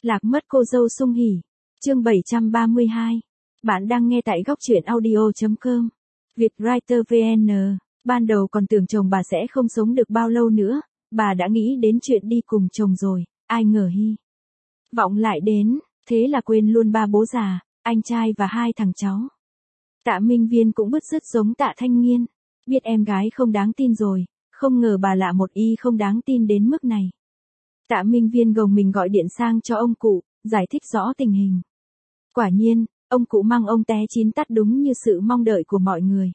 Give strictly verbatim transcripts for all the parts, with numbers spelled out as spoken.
Lạc mất cô dâu sung hỉ. Chương bảy trăm ba mươi hai. Bạn đang nghe tại góc truyện audio chấm com. Vietwriter vê en. Ban đầu còn tưởng chồng bà sẽ không sống được bao lâu nữa, bà đã nghĩ đến chuyện đi cùng chồng rồi, ai ngờ hy vọng lại đến, thế là quên luôn ba bố già, anh trai và hai thằng cháu. Tạ Minh Viên cũng bứt rứt giống Tạ Thanh Nghiên, biết em gái không đáng tin rồi, không ngờ bà lạ một y không đáng tin đến mức này. Tạ Minh Viên gồng mình gọi điện sang cho ông cụ, giải thích rõ tình hình. Quả nhiên, ông cụ mang ông té chín tắt đúng như sự mong đợi của mọi người.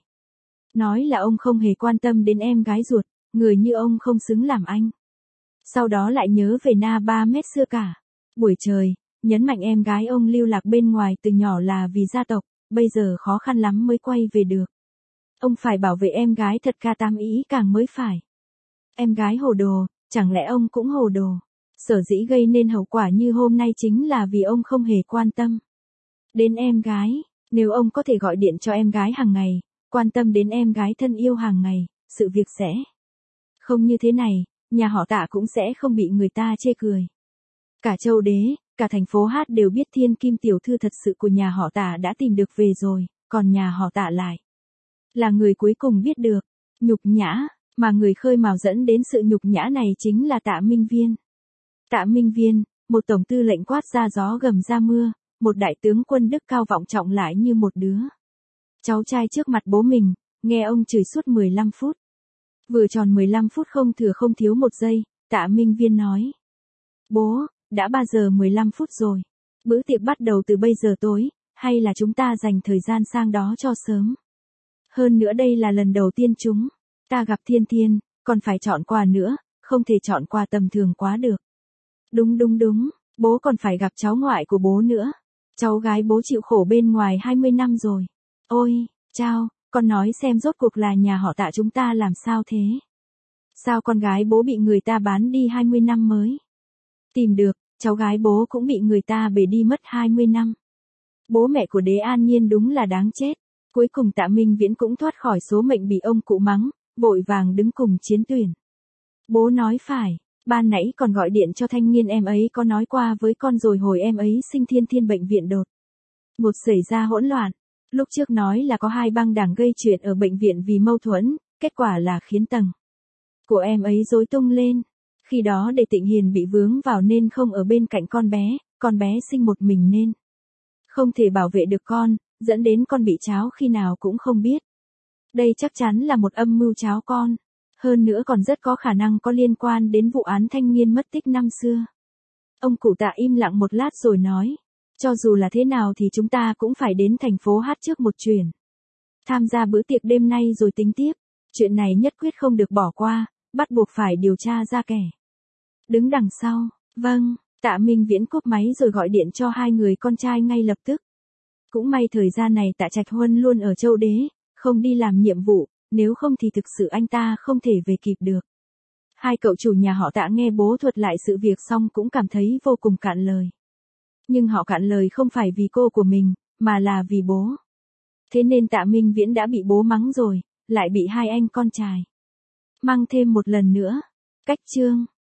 Nói là ông không hề quan tâm đến em gái ruột, người như ông không xứng làm anh. Sau đó lại nhớ về Na Ba Mét xưa cả. Buổi trời, nhấn mạnh em gái ông lưu lạc bên ngoài từ nhỏ là vì gia tộc, bây giờ khó khăn lắm mới quay về được. Ông phải bảo vệ em gái thật ca tam ý càng mới phải. Em gái hồ đồ, chẳng lẽ ông cũng hồ đồ? Sở dĩ gây nên hậu quả như hôm nay chính là vì ông không hề quan tâm đến em gái. Nếu ông có thể gọi điện cho em gái hàng ngày, quan tâm đến em gái thân yêu hàng ngày, sự việc sẽ không như thế này, nhà họ Tạ cũng sẽ không bị người ta chê cười. Cả châu đế, cả thành phố Hát đều biết thiên kim tiểu thư thật sự của nhà họ Tạ đã tìm được về rồi, còn nhà họ Tạ lại là người cuối cùng biết được. Nhục nhã, mà người khơi mào dẫn đến sự nhục nhã này chính là Tạ Minh Viên. Tạ Minh Viên, một tổng tư lệnh quát ra gió gầm ra mưa, một đại tướng quân đức cao vọng trọng lại như một đứa cháu trai trước mặt bố mình, nghe ông chửi suốt mười lăm phút. Vừa tròn mười lăm phút không thừa không thiếu một giây, Tạ Minh Viên nói: Bố, đã ba giờ mười lăm phút rồi. Bữa tiệc bắt đầu từ bây giờ tối, hay là chúng ta dành thời gian sang đó cho sớm. Hơn nữa đây là lần đầu tiên chúng ta gặp Thiên Thiên, còn phải chọn quà nữa, không thể chọn quà tầm thường quá được. Đúng đúng đúng, bố còn phải gặp cháu ngoại của bố nữa. Cháu gái bố chịu khổ bên ngoài hai mươi năm rồi. Ôi, chao, con nói xem rốt cuộc là nhà họ Tạ chúng ta làm sao thế? Sao con gái bố bị người ta bán đi hai mươi năm mới tìm được, cháu gái bố cũng bị người ta bể đi mất hai mươi năm. Bố mẹ của Đế An Nhiên đúng là đáng chết. Cuối cùng Tạ Minh Viễn cũng thoát khỏi số mệnh bị ông cụ mắng, vội vàng đứng cùng chiến tuyển. Bố nói phải, ban nãy còn gọi điện cho Thanh Nghiên, em ấy có nói qua với con rồi, hồi em ấy sinh Thiên Thiên bệnh viện đột ngột xảy ra hỗn loạn. Lúc trước nói là có hai băng đảng gây chuyện ở bệnh viện vì mâu thuẫn, kết quả là khiến tầng của em ấy rối tung lên. Khi đó để Tịnh Hiền bị vướng vào nên không ở bên cạnh con bé, con bé sinh một mình nên không thể bảo vệ được con, dẫn đến con bị cháo khi nào cũng không biết. Đây chắc chắn là một âm mưu cháo con. Hơn nữa còn rất có khả năng có liên quan đến vụ án Thanh Nghiên mất tích năm xưa. Ông cụ Tạ im lặng một lát rồi nói: Cho dù là thế nào thì chúng ta cũng phải đến thành phố Hát trước một chuyến. Tham gia bữa tiệc đêm nay rồi tính tiếp. Chuyện này nhất quyết không được bỏ qua, bắt buộc phải điều tra ra kẻ đứng đằng sau. Vâng, Tạ Minh Viễn cúp máy rồi gọi điện cho hai người con trai ngay lập tức. Cũng may thời gian này Tạ Trạch Huân luôn ở châu đế, không đi làm nhiệm vụ, nếu không thì thực sự anh ta không thể về kịp được. Hai cậu chủ nhà họ Tạ nghe bố thuật lại sự việc xong cũng cảm thấy vô cùng cạn lời. Nhưng họ cạn lời không phải vì cô của mình, mà là vì bố. Thế nên Tạ Minh Viễn đã bị bố mắng rồi, lại bị hai anh con trai mang thêm một lần nữa. Cách chương